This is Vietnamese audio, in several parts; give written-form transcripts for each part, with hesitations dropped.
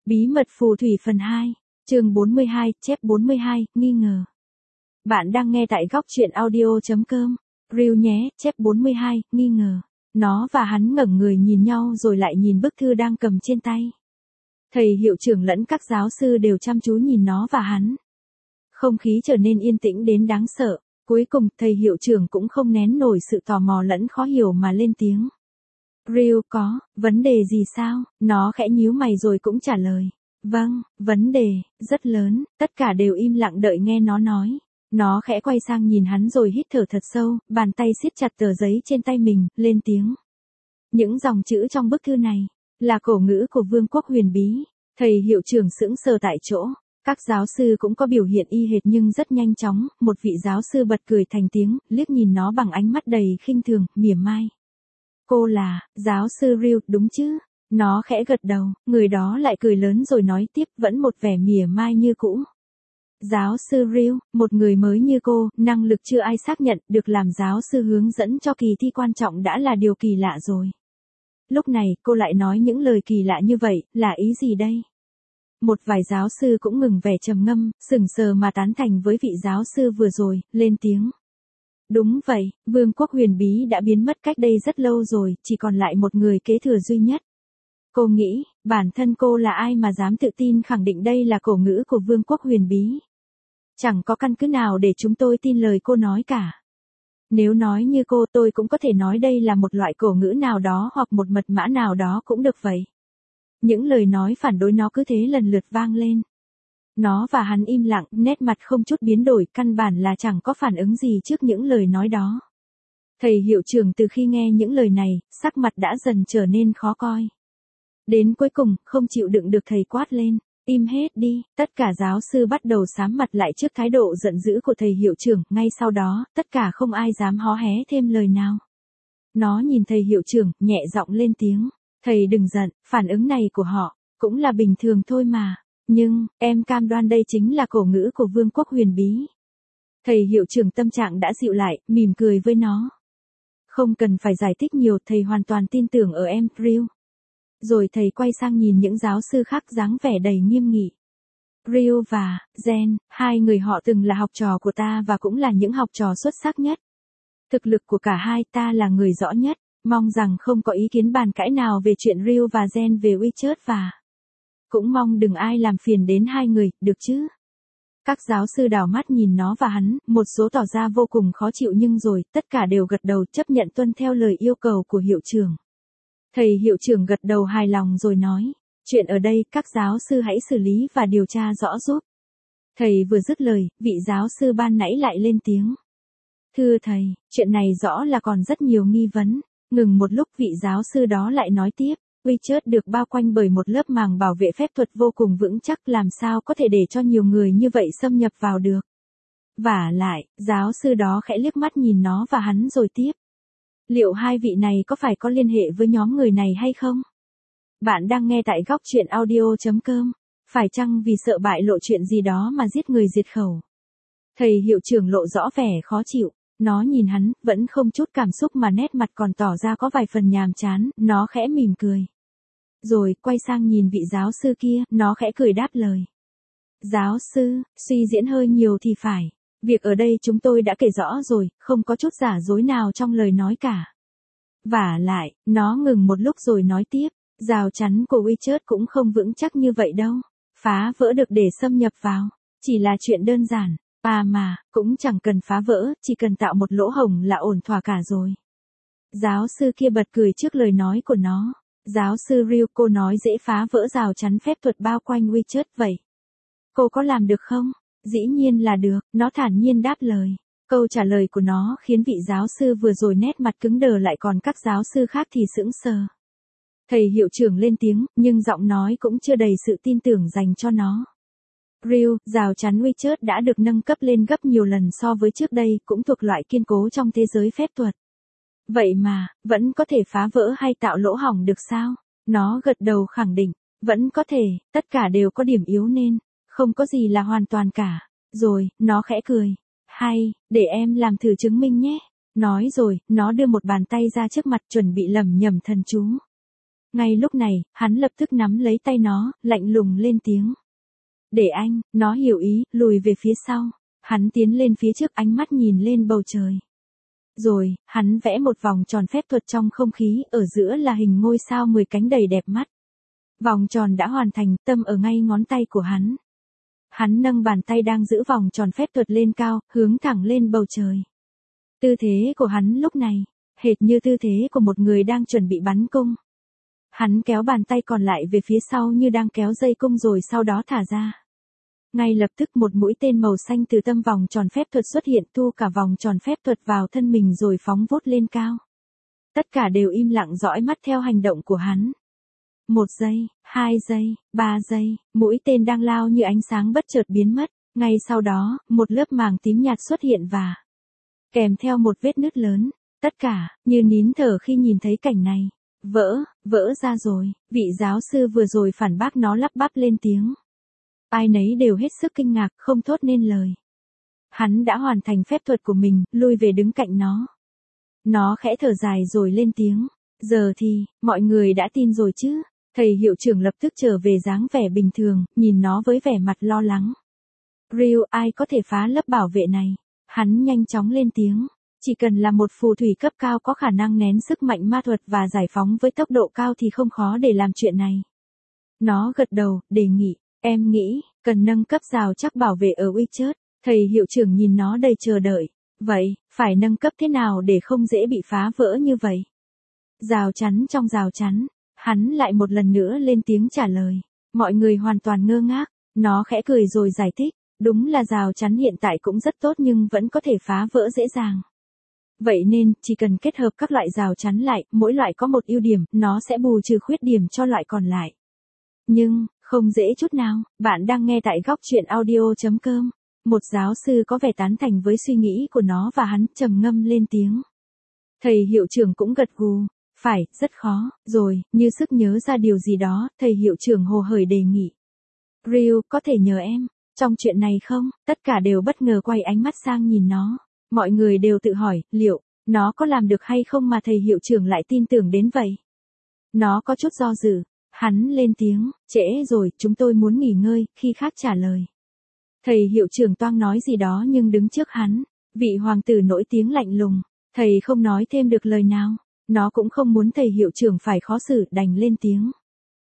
Bí mật phù thủy phần 2, chương 42, chép 42, nghi ngờ. Bạn đang nghe tại góc truyện audio.com. Reel nhé, chép 42, nghi ngờ. Nó và hắn ngẩng người nhìn nhau rồi lại nhìn bức thư đang cầm trên tay. Thầy hiệu trưởng lẫn các giáo sư đều chăm chú nhìn nó và hắn. Không khí trở nên yên tĩnh đến đáng sợ. Cuối cùng, thầy hiệu trưởng cũng không nén nổi sự tò mò lẫn khó hiểu mà lên tiếng. Reel, có vấn đề gì sao? Nó khẽ nhíu mày rồi cũng trả lời. Vâng, vấn đề rất lớn. Tất cả đều im lặng đợi nghe nó nói. Nó khẽ quay sang nhìn hắn rồi hít thở thật sâu, bàn tay siết chặt tờ giấy trên tay mình, lên tiếng. Những dòng chữ trong bức thư này là cổ ngữ của vương quốc huyền bí. Thầy hiệu trưởng sững sờ tại chỗ. Các giáo sư cũng có biểu hiện y hệt nhưng rất nhanh chóng, một vị giáo sư bật cười thành tiếng, liếc nhìn nó bằng ánh mắt đầy khinh thường, mỉa mai. Cô là, giáo sư Reel, đúng chứ? Nó khẽ gật đầu, người đó lại cười lớn rồi nói tiếp, vẫn một vẻ mỉa mai như cũ. Giáo sư Reel, một người mới như cô, năng lực chưa ai xác nhận, được làm giáo sư hướng dẫn cho kỳ thi quan trọng đã là điều kỳ lạ rồi. Lúc này, cô lại nói những lời kỳ lạ như vậy, là ý gì đây? Một vài giáo sư cũng ngừng vẻ trầm ngâm, sững sờ mà tán thành với vị giáo sư vừa rồi, lên tiếng. Đúng vậy, vương quốc huyền bí đã biến mất cách đây rất lâu rồi, chỉ còn lại một người kế thừa duy nhất. Cô nghĩ, bản thân cô là ai mà dám tự tin khẳng định đây là cổ ngữ của vương quốc huyền bí? Chẳng có căn cứ nào để chúng tôi tin lời cô nói cả. Nếu nói như cô, tôi cũng có thể nói đây là một loại cổ ngữ nào đó hoặc một mật mã nào đó cũng được vậy. Những lời nói phản đối nó cứ thế lần lượt vang lên. Nó và hắn im lặng, nét mặt không chút biến đổi, căn bản là chẳng có phản ứng gì trước những lời nói đó. Thầy hiệu trưởng từ khi nghe những lời này, sắc mặt đã dần trở nên khó coi. Đến cuối cùng, không chịu đựng được thầy quát lên. Im hết đi, tất cả giáo sư bắt đầu sám mặt lại trước thái độ giận dữ của thầy hiệu trưởng, ngay sau đó, tất cả không ai dám hó hé thêm lời nào. Nó nhìn thầy hiệu trưởng, nhẹ giọng lên tiếng. Thầy đừng giận, phản ứng này của họ, cũng là bình thường thôi mà. Nhưng, em cam đoan đây chính là cổ ngữ của vương quốc huyền bí. Thầy hiệu trưởng tâm trạng đã dịu lại, mỉm cười với nó. Không cần phải giải thích nhiều, thầy hoàn toàn tin tưởng ở em, Reel. Rồi thầy quay sang nhìn những giáo sư khác dáng vẻ đầy nghiêm nghị. Reel và Jen, hai người họ từng là học trò của ta và cũng là những học trò xuất sắc nhất. Thực lực của cả hai ta là người rõ nhất, mong rằng không có ý kiến bàn cãi nào về chuyện Reel và Jen về WeChat và cũng mong đừng ai làm phiền đến hai người, được chứ? Các giáo sư đảo mắt nhìn nó và hắn, một số tỏ ra vô cùng khó chịu nhưng rồi, tất cả đều gật đầu chấp nhận tuân theo lời yêu cầu của hiệu trưởng. Thầy hiệu trưởng gật đầu hài lòng rồi nói, chuyện ở đây, các giáo sư hãy xử lý và điều tra rõ giúp. Thầy vừa dứt lời, vị giáo sư ban nãy lại lên tiếng. Thưa thầy, chuyện này rõ là còn rất nhiều nghi vấn. Ngừng một lúc vị giáo sư đó lại nói tiếp. WeChat được bao quanh bởi một lớp màng bảo vệ phép thuật vô cùng vững chắc, làm sao có thể để cho nhiều người như vậy xâm nhập vào được. Vả lại, giáo sư đó khẽ liếc mắt nhìn nó và hắn rồi tiếp. Liệu hai vị này có phải có liên hệ với nhóm người này hay không? Bạn đang nghe tại góc truyện audio.com. Phải chăng vì sợ bại lộ chuyện gì đó mà giết người diệt khẩu? Thầy hiệu trưởng lộ rõ vẻ khó chịu. Nó nhìn hắn, vẫn không chút cảm xúc mà nét mặt còn tỏ ra có vài phần nhàm chán, nó khẽ mỉm cười. Rồi, quay sang nhìn vị giáo sư kia, nó khẽ cười đáp lời. Giáo sư, suy diễn hơi nhiều thì phải. Việc ở đây chúng tôi đã kể rõ rồi, không có chút giả dối nào trong lời nói cả. Vả lại, nó ngừng một lúc rồi nói tiếp, rào chắn của WeChat cũng không vững chắc như vậy đâu. Phá vỡ được để xâm nhập vào, chỉ là chuyện đơn giản. À mà, cũng chẳng cần phá vỡ, chỉ cần tạo một lỗ hổng là ổn thỏa cả rồi. Giáo sư kia bật cười trước lời nói của nó. Giáo sư Reel, cô nói dễ phá vỡ rào chắn phép thuật bao quanh WeChat vậy. Cô có làm được không? Dĩ nhiên là được, nó thản nhiên đáp lời. Câu trả lời của nó khiến vị giáo sư vừa rồi nét mặt cứng đờ lại, còn các giáo sư khác thì sững sờ. Thầy hiệu trưởng lên tiếng, nhưng giọng nói cũng chưa đầy sự tin tưởng dành cho nó. Reel, rào chắn WeChat đã được nâng cấp lên gấp nhiều lần so với trước đây, cũng thuộc loại kiên cố trong thế giới phép thuật. Vậy mà, vẫn có thể phá vỡ hay tạo lỗ hổng được sao? Nó gật đầu khẳng định, vẫn có thể, tất cả đều có điểm yếu nên, không có gì là hoàn toàn cả. Rồi, nó khẽ cười. Hay, để em làm thử chứng minh nhé. Nói rồi, nó đưa một bàn tay ra trước mặt chuẩn bị lẩm nhẩm thần chú. Ngay lúc này, hắn lập tức nắm lấy tay nó, lạnh lùng lên tiếng. Để anh, nó hiểu ý, lùi về phía sau. Hắn tiến lên phía trước, ánh mắt nhìn lên bầu trời. Rồi, hắn vẽ một vòng tròn phép thuật trong không khí, ở giữa là hình ngôi sao 10 cánh đầy đẹp mắt. Vòng tròn đã hoàn thành, tâm ở ngay ngón tay của hắn. Hắn nâng bàn tay đang giữ vòng tròn phép thuật lên cao, hướng thẳng lên bầu trời. Tư thế của hắn lúc này, hệt như tư thế của một người đang chuẩn bị bắn cung. Hắn kéo bàn tay còn lại về phía sau như đang kéo dây cung rồi sau đó thả ra. Ngay lập tức một mũi tên màu xanh từ tâm vòng tròn phép thuật xuất hiện, thu cả vòng tròn phép thuật vào thân mình rồi phóng vút lên cao. Tất cả đều im lặng dõi mắt theo hành động của hắn. 1 giây, 2 giây, 3 giây, mũi tên đang lao như ánh sáng bất chợt biến mất. Ngay sau đó, một lớp màng tím nhạt xuất hiện và kèm theo một vết nứt lớn. Tất cả, như nín thở khi nhìn thấy cảnh này. Vỡ ra rồi, vị giáo sư vừa rồi phản bác nó lắp bắp lên tiếng. Ai nấy đều hết sức kinh ngạc, không thốt nên lời. Hắn đã hoàn thành phép thuật của mình, lui về đứng cạnh nó. Nó khẽ thở dài rồi lên tiếng. Giờ thì, mọi người đã tin rồi chứ? Thầy hiệu trưởng lập tức trở về dáng vẻ bình thường, nhìn nó với vẻ mặt lo lắng. Ryu, ai có thể phá lớp bảo vệ này? Hắn nhanh chóng lên tiếng. Chỉ cần là một phù thủy cấp cao có khả năng nén sức mạnh ma thuật và giải phóng với tốc độ cao thì không khó để làm chuyện này. Nó gật đầu, đề nghị. Em nghĩ, cần nâng cấp rào chắc bảo vệ ở Witcher. Thầy hiệu trưởng nhìn nó đầy chờ đợi. Vậy, phải nâng cấp thế nào để không dễ bị phá vỡ như vậy? Rào chắn trong rào chắn. Hắn lại một lần nữa lên tiếng trả lời. Mọi người hoàn toàn ngơ ngác. Nó khẽ cười rồi giải thích. Đúng là rào chắn hiện tại cũng rất tốt nhưng vẫn có thể phá vỡ dễ dàng. Vậy nên, chỉ cần kết hợp các loại rào chắn lại, mỗi loại có một ưu điểm, nó sẽ bù trừ khuyết điểm cho loại còn lại. Nhưng, không dễ chút nào. Bạn đang nghe tại góc truyện audio.com. Một giáo sư có vẻ tán thành với suy nghĩ của nó và hắn trầm ngâm lên tiếng. Thầy hiệu trưởng cũng gật gù. Phải, rất khó. Rồi, như sức nhớ ra điều gì đó, thầy hiệu trưởng hồ hởi đề nghị. Ryu, có thể nhờ em, trong chuyện này không? Tất cả đều bất ngờ quay ánh mắt sang nhìn nó. Mọi người đều tự hỏi, liệu, nó có làm được hay không mà thầy hiệu trưởng lại tin tưởng đến vậy? Nó có chút do dự. Hắn lên tiếng, trễ rồi, chúng tôi muốn nghỉ ngơi, khi khác trả lời. Thầy hiệu trưởng toang nói gì đó nhưng đứng trước hắn, vị hoàng tử nổi tiếng lạnh lùng, thầy không nói thêm được lời nào. Nó cũng không muốn thầy hiệu trưởng phải khó xử, đành lên tiếng.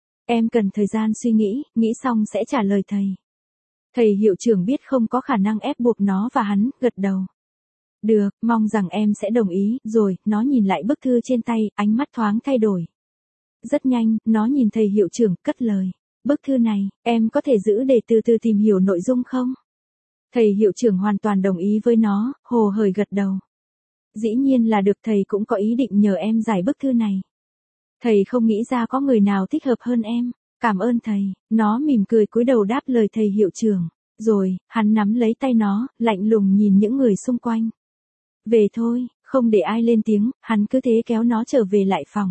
Em cần thời gian suy nghĩ xong sẽ trả lời thầy. Thầy hiệu trưởng biết không có khả năng ép buộc nó và hắn, gật đầu. Được, mong rằng em sẽ đồng ý, rồi, nó nhìn lại bức thư trên tay, ánh mắt thoáng thay đổi. Rất nhanh, nó nhìn thầy hiệu trưởng, cất lời. Bức thư này, em có thể giữ để từ từ tìm hiểu nội dung không? Thầy hiệu trưởng hoàn toàn đồng ý với nó, hồ hởi gật đầu. Dĩ nhiên là được, thầy cũng có ý định nhờ em giải bức thư này. Thầy không nghĩ ra có người nào thích hợp hơn em. Cảm ơn thầy. Nó mỉm cười cúi đầu đáp lời thầy hiệu trưởng. Rồi, hắn nắm lấy tay nó, lạnh lùng nhìn những người xung quanh. Về thôi, không để ai lên tiếng, hắn cứ thế kéo nó trở về lại phòng.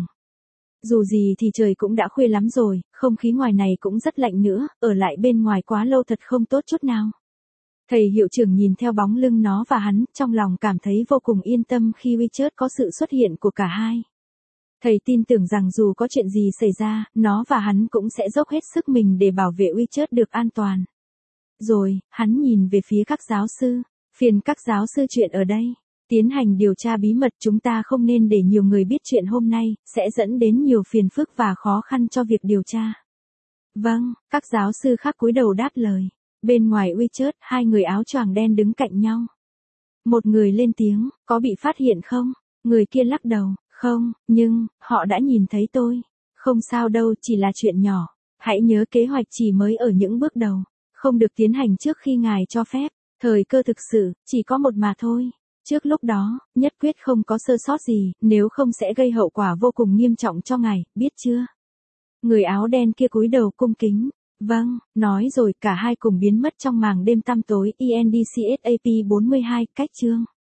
Dù gì thì trời cũng đã khuya lắm rồi, không khí ngoài này cũng rất lạnh nữa, ở lại bên ngoài quá lâu thật không tốt chút nào. Thầy hiệu trưởng nhìn theo bóng lưng nó và hắn, trong lòng cảm thấy vô cùng yên tâm khi Witcher có sự xuất hiện của cả hai. Thầy tin tưởng rằng dù có chuyện gì xảy ra, nó và hắn cũng sẽ dốc hết sức mình để bảo vệ Witcher được an toàn. Rồi, hắn nhìn về phía các giáo sư. Phiền các giáo sư chuyện ở đây. Tiến hành điều tra bí mật, chúng ta không nên để nhiều người biết chuyện hôm nay, sẽ dẫn đến nhiều phiền phức và khó khăn cho việc điều tra. Vâng, các giáo sư khác cúi đầu đáp lời. Bên ngoài Witcher, hai người áo choàng đen đứng cạnh nhau. Một người lên tiếng, có bị phát hiện không? Người kia lắc đầu, không, nhưng, họ đã nhìn thấy tôi. Không sao đâu, chỉ là chuyện nhỏ. Hãy nhớ kế hoạch chỉ mới ở những bước đầu. Không được tiến hành trước khi ngài cho phép. Thời cơ thực sự, chỉ có một mà thôi. Trước lúc đó, nhất quyết không có sơ sót gì, nếu không sẽ gây hậu quả vô cùng nghiêm trọng cho ngài, biết chưa? Người áo đen kia cúi đầu cung kính. Vâng, nói rồi cả hai cùng biến mất trong màng đêm tăm tối. INDCSAP 42, cách chương.